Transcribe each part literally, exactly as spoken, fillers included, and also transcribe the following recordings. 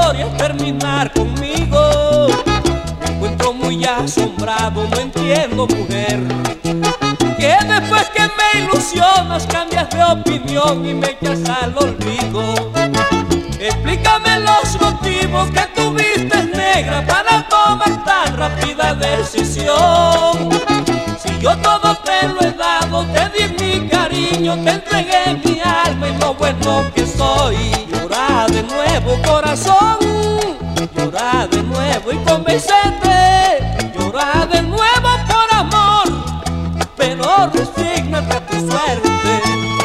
historia es terminar conmigo. Me encuentro muy asombrado, no entiendo, mujer, que después que me ilusionas cambias de opinión y me echas al olvido. Explícame los motivos que tuviste, negra, para tomar tan rápida decisión. Si yo todo te lo he dado, te di mi cariño, te entregué mi alma y lo bueno que soy. Llora de nuevo, corazón, llora de nuevo y convéncete. Llora de nuevo por amor, pero resígnate a tu suerte.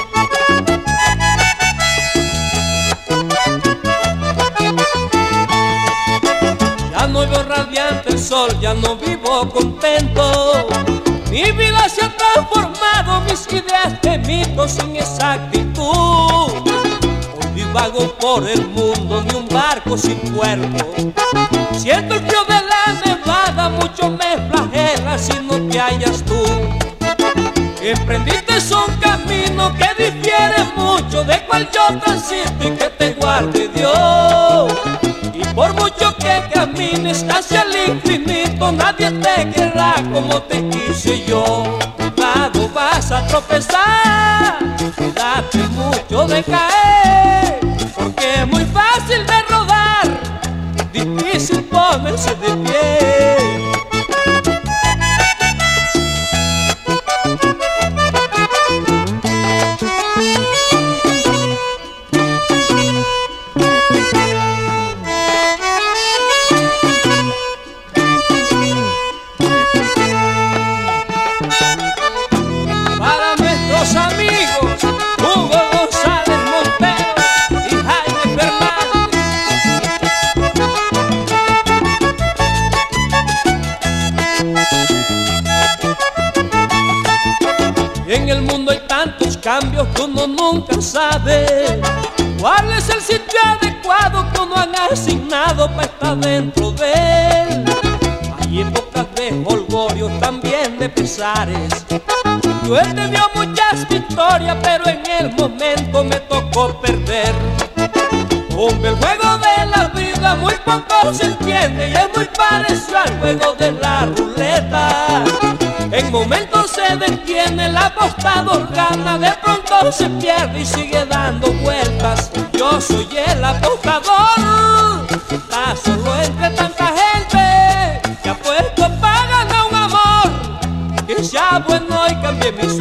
Ya no veo radiante el sol, ya no vivo contento. Mi vida se ha transformado, mis ideas de mitos sin exactitud. Hoy divago por el mundo, ni un barco sin puerto. Siento el frío de la nevada, mucho me flagela si no te hallas tú. Emprendiste un camino que difiere mucho de cual yo transito y que te guarde Dios. Y por mucho que camines hacia el infinito, nadie te querrá como te quise yo. Cuidado, vas a tropezar, cuídate mucho de caer, porque es muy fácil de rodar, difícil ponerse de pie. Amigos Hugo González Montero y Jaime Fernández. En el mundo hay tantos cambios que uno nunca sabe cuál es el sitio adecuado que uno han asignado para estar dentro de él. Hay épocas de holgorio, también de pesares. Yo he tenido muchas victorias, pero en el momento me tocó perder. Hombre, el juego de la vida muy poco se entiende y es muy parecido al juego de la ruleta. En momentos se detiene, el apostador gana, de pronto se pierde y sigue dando vueltas. Yo soy el apostador, está solo entre tanta gente que apuesto para ganar un amor que sea bueno y cambie mi suerte.